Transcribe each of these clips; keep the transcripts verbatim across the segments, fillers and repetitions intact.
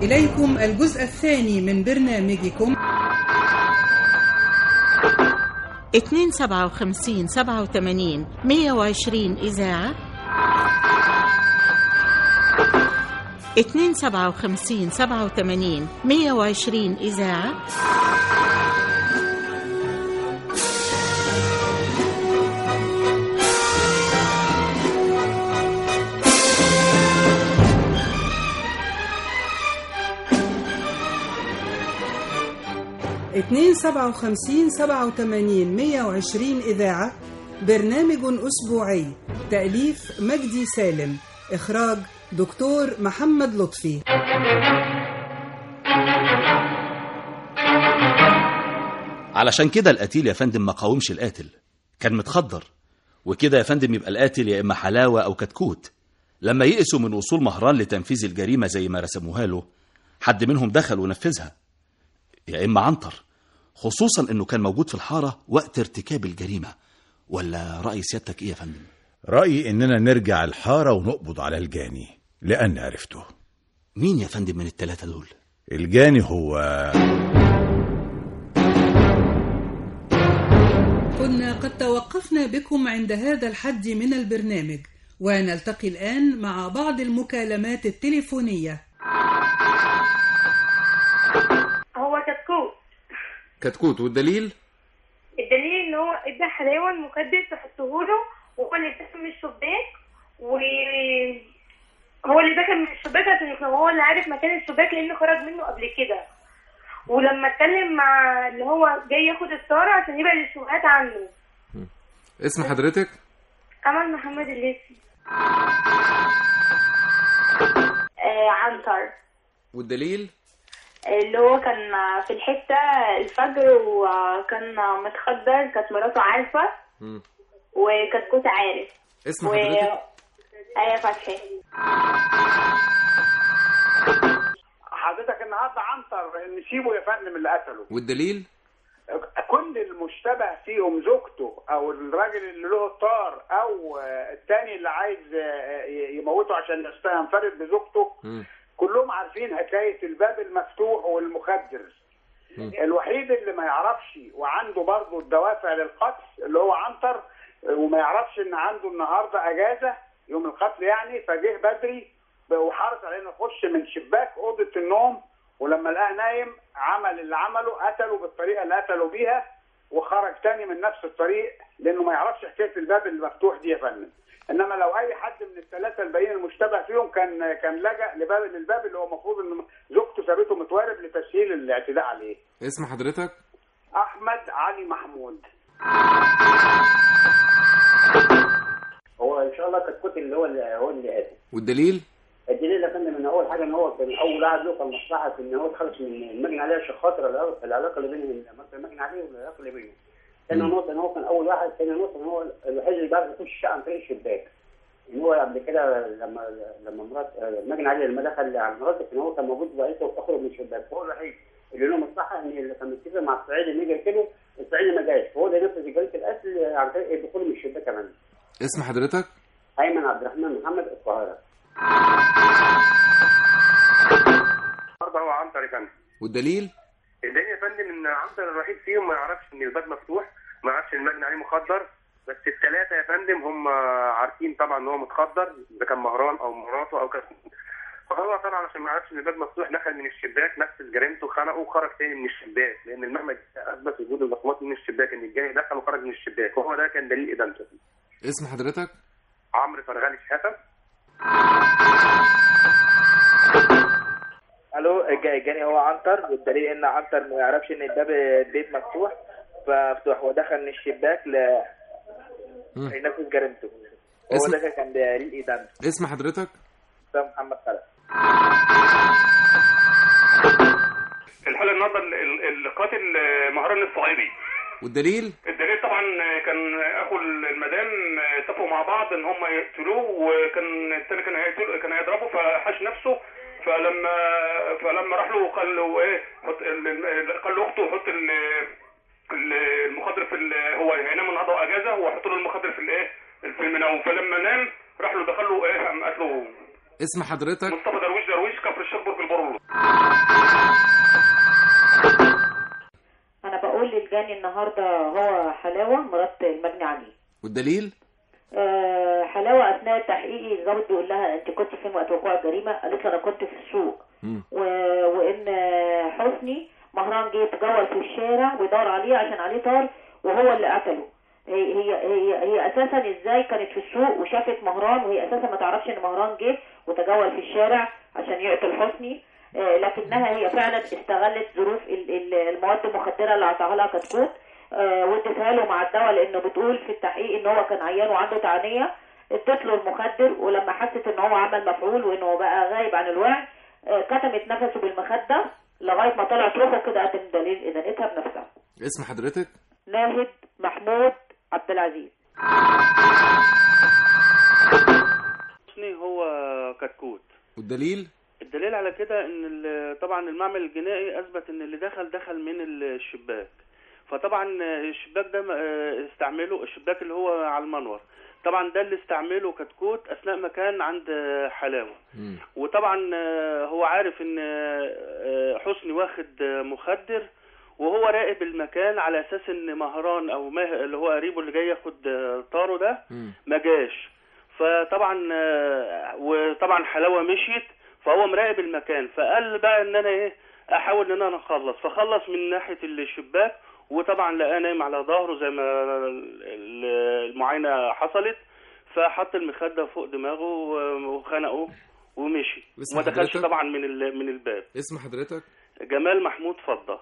إليكم الجزء الثاني من برنامجكم اتنين سبعة وخمسين سبعة وتمانين مية وعشرين إذاعة، اتنين سبعة وخمسين سبعة وتمانين مية وعشرين إذاعة، اتنين سبعة وخمسين سبعة وتمانين مية وعشرين إذاعة. برنامج أسبوعي، تأليف مجدي سالم، إخراج دكتور محمد لطفي. علشان كده القتيل يا فندم ما قاومش القاتل، كان متخدر، وكده يا فندم يبقى القاتل يا إما حلاوة أو كتكوت. لما يئسوا من وصول مهران لتنفيذ الجريمة زي ما رسموها له، حد منهم دخل ونفذها، يا إما عنتر، خصوصا إنه كان موجود في الحارة وقت ارتكاب الجريمة. ولا رأي سيادتك إيه يا فندم؟ رأيي إننا نرجع الحارة ونقبض على الجاني، لأن عرفته. مين يا فندم من الثلاثة دول؟ الجاني هو كنا قد توقفنا بكم عند هذا الحد من البرنامج، ونلتقي الآن مع بعض المكالمات التليفونية. هو كتكوت. كتكوت، والدليل؟ الدليل ان هو ادى حلاوه المخدر تحطه له، وهو اللي دخل من الشباك، وهو اللي دخل من الشباك عشان هو اللي عارف مكان الشباك لانه خرج منه قبل كده. ولما اتكلم مع اللي هو جاي ياخد الطاره عشان يبعد الشبهات عنه. اسم حضرتك؟ امل محمد الليثي. آه عنتر. والدليل؟ اللي هو كان في الحتة الفجر وكان متخدر، كانت مراته عارفة وكتكوت عارف. اسم حضرتك؟ و... آية فتحي. حضرتك النهارده عنتر نسيبه يا فندم اللي قتله. والدليل؟ كل المشتبه فيهم زوجته او الراجل اللي له الطار او الثاني اللي عايز يموته عشان ينفرد بزوجته، م. كلهم عارفين حكاية الباب المفتوح والمخدر. م. الوحيد اللي ما يعرفش وعنده برضه الدوافع للقتل اللي هو عنتر، وما يعرفش ان عنده النهارده اجازة يوم القتل يعني، فجه بدري وحرص على انه يخش من شباك اوضة النوم، ولما لقاه نايم عمل اللي عمله، قتله بالطريقة اللي قتله بيها، وخرج تاني من نفس الطريق لانه ما يعرفش حكاية الباب المفتوح دي يا فندم. انما لو اي حد من الثلاثه الباقيين المشتبه فيهم كان كان لجأ لباب للباب اللي هو المفروض ان زوجته سابته متوارب لتسهيل الاعتداء عليه. اسم حضرتك؟ احمد علي محمود. هو ان شاء الله كتكوت اللي هو اللي هو اللي قاتل. والدليل؟ الدليل يا فندم ان اول حاجه ان هو كان اول واحد له كان مصلحه في ان هو يتخلص من المجني عليه عشان خاطر العلاقه اللي بين المجني عليه والعلاقه اللي بينه. ثاني نقطة إن هو كان أول واحد، ثاني نقطة إن هو الوحيد اللي بيعرف يخش الشقة عن طريق الشباك. إن هو قبل كده لما لما مرات مجني عليه لما دخل على مراته إن هو كان موجود بقيته وتخرج من الشباك، فهو الوحيد اللي له مصلحة إن اللي كان متفق مع الصعيدي إن يجي يقتله، الصعيدي ما جاش، فهو اللي نفذ جريمة القتل عن طريق الدخول من الشباك كمان. اسم حضرتك؟ أيمن عبد الرحمن محمد، القاهرة. برضه هو عنتر يا فندم. والدليل؟ الدليل يا فندم ان عنتر الوحيد فيهم ما يعرفش ان الباب مفتوح، ما يعرفش ان المجني عليه مخدر، بس الثلاثه يا فندم هم عارفين طبعا ان هو متخدر، اذا كان مهران او مراته او كده. فهو طبعا عشان ما يعرفش ان الباب مفتوح دخل من الشباك، نفذ جريمته، خنقه وخرج تاني من الشباك، لان المهمه اثبت وجود البصمات من الشباك ان الجاني دخل وخرج من الشباك، وهو ده كان دليل ادانته. اسم حضرتك؟ عمرو فرغالي شحاته. الو، الجاني هو عنتر، والدليل ان عنتر ما يعرفش ان الباب البيت مفتوح فمفتوح، ودخل من الشباك ل ينفذ جريمته. هو اسم... ده كان دليل ادانته. اسم حضرتك؟ محمد خالد. الحاله النهارده القاتل مهران الصعيدي. والدليل؟ الدليل طبعا كان اخو المدام اتفقوا مع بعض ان هم يقتلوه، وكان الثاني كان هيقتل كان هيضربه فحش نفسه، فلما فلما راح له قال له ايه حط قال له اخته حط المخدر في هو هينام النهارده اجازه، هو حط له المخدر في الايه في المنوم، فلما نام راح له دخل له ايه قام قتله. اسم حضرتك؟ مصطفى درويش درويش كفر الشيخ برج البرولو. انا بقول للجاني النهارده هو حلاوه مرات المجني عليه. والدليل؟ أه حلاوه اثناء التحقيق الضابط بيقول لها انت كنت فين وقت وقوع الجريمه؟ قالت له انا كنت في السوق. و... وان حسني مهران جه يتجول في الشارع ويدور عليه عشان عليه طار وهو اللي قتله. هي هي هي, هي اساسا ازاي كانت في السوق وشافت مهران وهي اساسا ما تعرفش ان مهران جه وتجول في الشارع عشان يقتل حسني. آه لكنها هي فعلا استغلت ظروف المواد المخدره اللي اعطاها لها كتكوت آه وادتها له مع الدواء، لانه بتقول في التحقيق ان هو كان عيان وعنده تعانيه، ادت له المخدر ولما حست ان هو عمل مفعول وانه بقى غايب عن الوعي آه كتمت نفسه بالمخده لغايه ما طلعت روحه كده قدم دليل ادانتها بنفسها. اسم حضرتك؟ ناهد محمود عبد العزيز. هو كتكوت. والدليل؟ الدليل على كده ان طبعا المعمل الجنائي اثبت ان اللي دخل دخل من الشباك، فطبعا الشباك ده استعمله الشباك اللي هو على المنور، طبعا ده اللي استعمله كتكوت اثناء ما كان عند حلاوه. م. وطبعا هو عارف ان حسني واخد مخدر وهو راقب المكان على اساس ان مهران او مه... اللي هو قريبه اللي جاي ياخد طاره ده ما جاش، فطبعا وطبعا حلاوه مشيت فهو مراقب المكان، فقال بقى ان انا ايه احاول ان انا اخلص، فخلص من ناحيه الشباك وطبعا لقاه نايم على ظهره زي ما المعاينه حصلت، فحط المخده فوق دماغه وخنقه ومشي وما دخلش طبعا من من الباب. اسم حضرتك؟ جمال محمود فضه.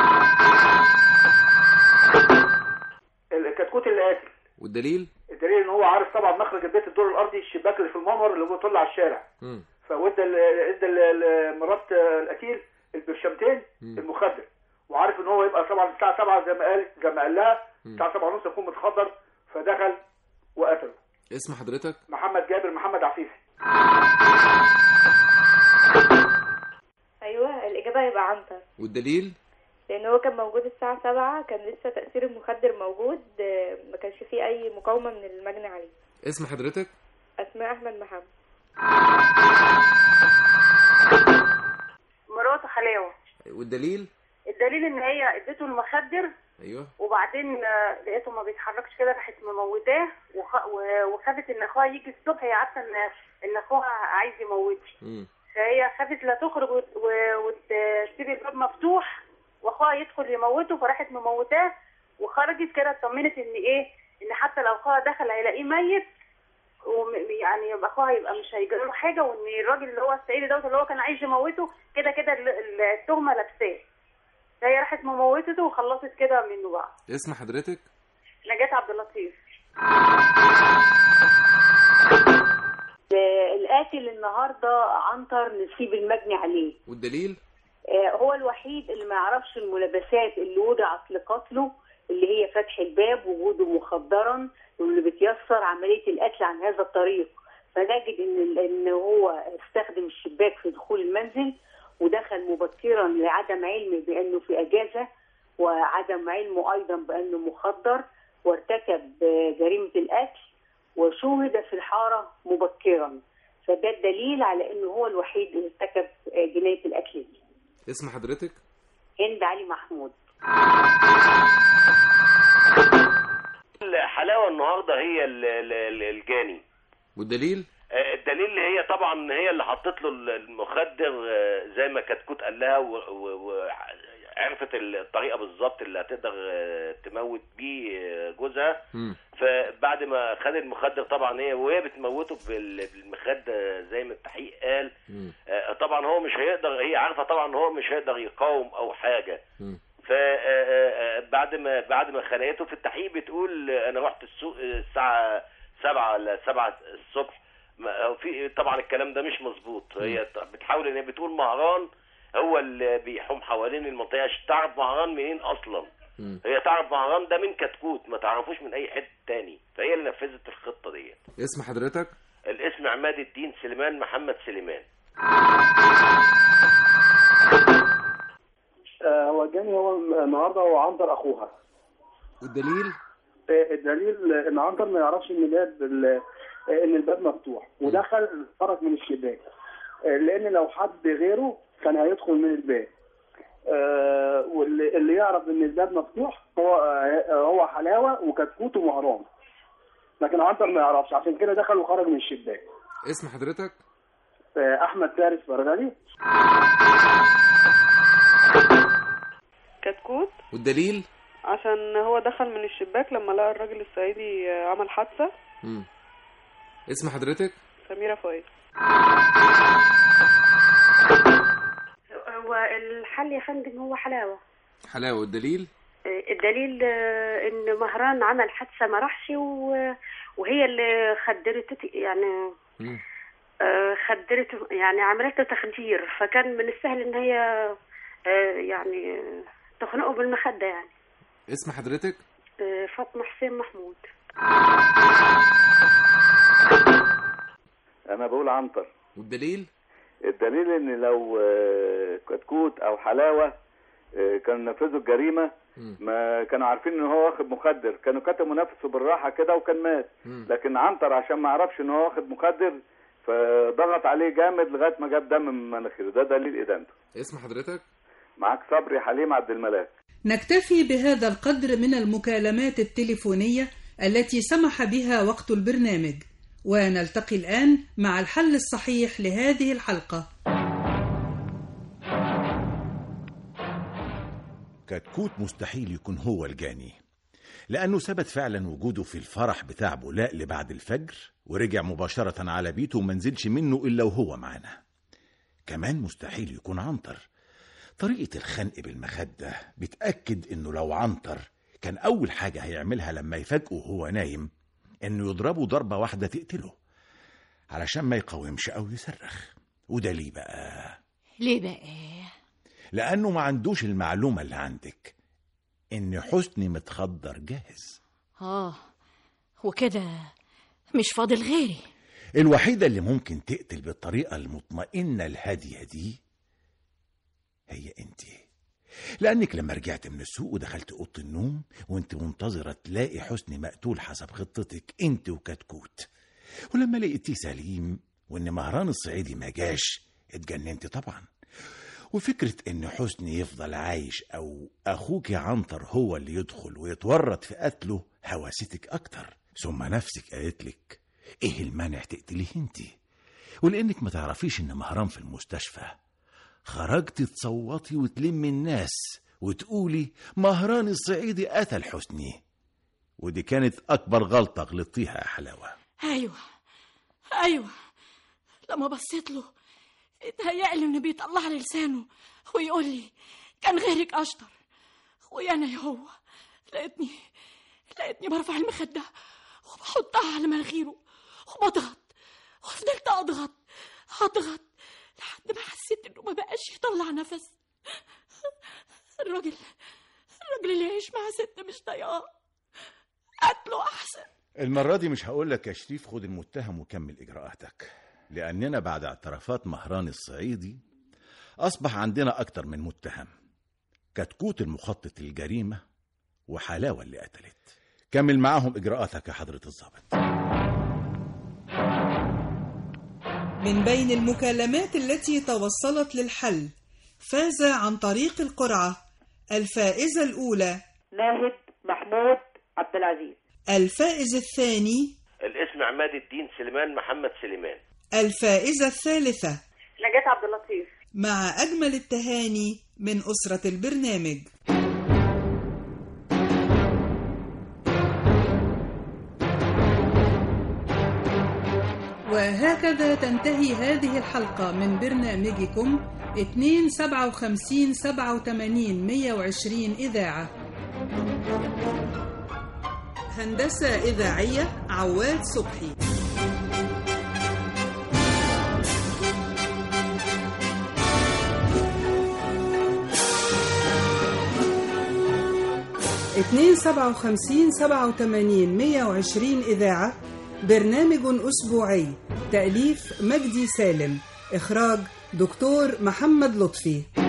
الكتكوت اللي قاتل. والدليل؟ الدليل ان هو عارف طبعا مخرج البيت الدور الارضي الشباك اللي في المنور اللي بيطل على الشارع. امم فودى ادى مرات القتيل البرشامتين المخدر، وعارف ان هو يبقى طبعا الساعه سبعة زي ما قال زي ما قال لها الساعه سبعة ونص يكون متخدر، فدخل وقتله. اسم حضرتك؟ محمد جابر محمد عفيفي. ايوه الاجابه هيبقى عنتر. والدليل؟ لان هو كان موجود الساعه سبعة، كان لسه تاثير المخدر موجود، ما كانش فيه اي مقاومه من المجني عليه. اسم حضرتك؟ اسماء احمد محمد. مراته حلاوه. والدليل؟ الدليل ان هي ادته المخدر. ايوه. وبعدين لقيته ما بيتحركش كده، راحت مموتاه وخ... وخافت ان اخوها يجي الصبح، هي عارفه ان ان اخوها عايز يموتها، فهي خافت لا تخرج وت... وتسيب الباب مفتوح واخوها يدخل يموته، فراحت مموتاه وخرجت كده اطمنت ان ايه ان حتى لو اخوها دخل هيلاقيه ميت، ويعني يبقى اخوها يبقى مش هيجرى له حاجه، وان الراجل اللي هو السعيدي دوت اللي هو كان عايز يموته كده كده التهمه لابساه، فهي راحت مموتته وخلصت كده منه بقى. اسم حضرتك؟ نجاة عبد اللطيف. القاتل النهارده عنتر نسيب المجني عليه. والدليل؟ آه هو الوحيد اللي ما يعرفش الملابسات اللي وضعت لقتله، اللي هي فتح الباب وجوده مخدرا واللي بتيسر عمليه القتل عن هذا الطريق، فنجد ان ان هو استخدم الشباك في دخول المنزل ودخل مبكرا لعدم علمه بانه في اجازه، وعدم علمه ايضا بانه مخدر، وارتكب جريمه القتل وشوهد في الحاره مبكرا، فده الدليل على انه هو الوحيد اللي ارتكب جنايه القتل دي. اسم حضرتك؟ هند علي محمود. حلاوه النهارده هي الجاني. والدليل؟ الدليل اللي هي طبعا هي اللي حطت له المخدر زي ما كتكوت قال لها، وعرفت الطريقه بالظبط اللي هتقدر تموت بيه جوزها. م. فبعد ما خد المخدر طبعا هي وهي بتموته بالمخدر زي ما التحقيق قال، م. طبعا هو مش هيقدر، هي عارفه طبعا هو مش هيقدر يقاوم او حاجه. م. فبعد ما بعد ما خنقته في التحقيق بتقول انا رحت السوق الساعه سبعة ولا سبعة الصبح، في طبعا الكلام ده مش مظبوط. هي بتحاول ان هي بتقول مهران هو اللي بيحوم حوالين المنطقه، عشان تعرف مهران منين اصلا. م. هي تعرف مهران ده من كتكوت، ما تعرفوش من اي حته تاني، فهي اللي نفذت الخطه ديت. اسم حضرتك؟ الاسم عماد الدين سليمان محمد سليمان. آه هو جاني هو النهارده هو عنتر اخوها. والدليل؟ آه الدليل ان عنتر ما يعرفش ان الباب ان الباب مفتوح ودخل خرج من الشباك، آه لان لو حد غيره كان هيدخل من الباب. آه واللي اللي يعرف ان الباب مفتوح هو آه هو حلاوه وكتكوت ومهران، لكن عنتر ما يعرفش، عشان كده دخل وخرج من الشباك. اسم حضرتك؟ آه احمد فارس برغلي. كتكوت. والدليل؟ عشان هو دخل من الشباك لما لقى الراجل الصعيدي عمل حادثه. امم اسم حضرتك؟ سميرة فؤاد. هو الحل يا فندم هو حلاوه. حلاوه. والدليل؟ الدليل ان مهران عمل حادثه ما راحش وهي اللي خدرته، يعني مم. خدرته، يعني عملته تخدير، فكان من السهل ان هي يعني تخنقه بالمخده. يعني اسم حضرتك؟ فاطمه حسين محمود. انا بقول عنتر. والدليل؟ الدليل ان لو كتكوت او حلاوه كانوا نفذوا الجريمه ما كانوا عارفين ان هو واخد مخدر، كانوا كتموا نفسه بالراحه كده وكان مات. لكن عنتر عشان ما عرفش ان هو واخد مخدر فضغط عليه جامد لغايه ما جاب دم من مناخيره. ده دليل ادانته. اسم حضرتك؟ معاك صبري حليم عبد الملاك. نكتفي بهذا القدر من المكالمات التليفونية التي سمح بها وقت البرنامج، ونلتقي الآن مع الحل الصحيح لهذه الحلقة. كتكوت مستحيل يكون هو الجاني، لأنه ثبت فعلا وجوده في الفرح بتاع بولاق اللي بعد الفجر، ورجع مباشرة على بيته ومنزلش منه إلا وهو معنا. كمان مستحيل يكون عنتر. طريقة الخنق بالمخدة بتأكد إنه لو عنتر كان أول حاجة هيعملها لما يفاجئه وهو نايم إنه يضربه ضربة واحدة تقتله، علشان ما يقاومش أو يصرخ. وده ليه بقى؟ ليه بقى؟ لأنه ما عندوش المعلومة اللي عندك، إن حسني متخدر جاهز. آه وكده مش فاضل غيري. الوحيدة اللي ممكن تقتل بالطريقة المطمئنة الهادية دي هي انت، لأنك لما رجعت من السوق ودخلت أوضة النوم وانت منتظرة تلاقي حسني مقتول حسب خطتك انت وكتكوت، ولما لقيتيه سليم وان مهران الصعيدي ما جاش اتجننت طبعا. وفكرة ان حسني يفضل عايش او اخوك عنتر هو اللي يدخل ويتورط في قتله هواستك اكتر. ثم نفسك قالتلك ايه المانع تقتليه انت، ولانك ما تعرفيش ان مهران في المستشفى خرجت تصوتي وتلمي الناس وتقولي مهران الصعيدي قتل حسني. ودي كانت اكبر غلطة غلطيها يا حلاوة. ايوه ايوه لما بصيت له اتهيألي انه بيطلع لي لسانه ويقول لي كان غيرك اشطر، ويانا هو لقيتني لقيتني برفع المخدة وبحطها على مناخيره وبضغط، وفضلت اضغط اضغط لحد ما حسيت انه ما بقاش يطلع نفس. الراجل الراجل اللي يعيش مع ست مش طايقاه قتله احسن. المرة دي مش هقولك يا شريف خد المتهم وكمل اجراءاتك، لاننا بعد اعترافات مهران الصعيدي اصبح عندنا اكتر من متهم، كتكوت المخطط للجريمة وحلاوة اللي قتلت. كمل معاهم اجراءاتك يا حضرة الضابط. من بين المكالمات التي توصلت للحل فاز عن طريق القرعة الفائزة الأولى ناهد محمود عبد العزيز. الفائز الثاني الاسم عماد الدين سليمان محمد سليمان. الفائزة الثالثة نجاة عبد اللطيف. مع أجمل التهاني من أسرة البرنامج. وهكذا تنتهي هذه الحلقة من برنامجكم اثنين سبعة وخمسين سبعة وثمانين مية وعشرين إذاعة. هندسة إذاعية عواد صبحي. اثنين سبعة وخمسين سبعة وثمانين مية وعشرين إذاعة، برنامج أسبوعي، تأليف مجدي سالم، إخراج دكتور محمد لطفي.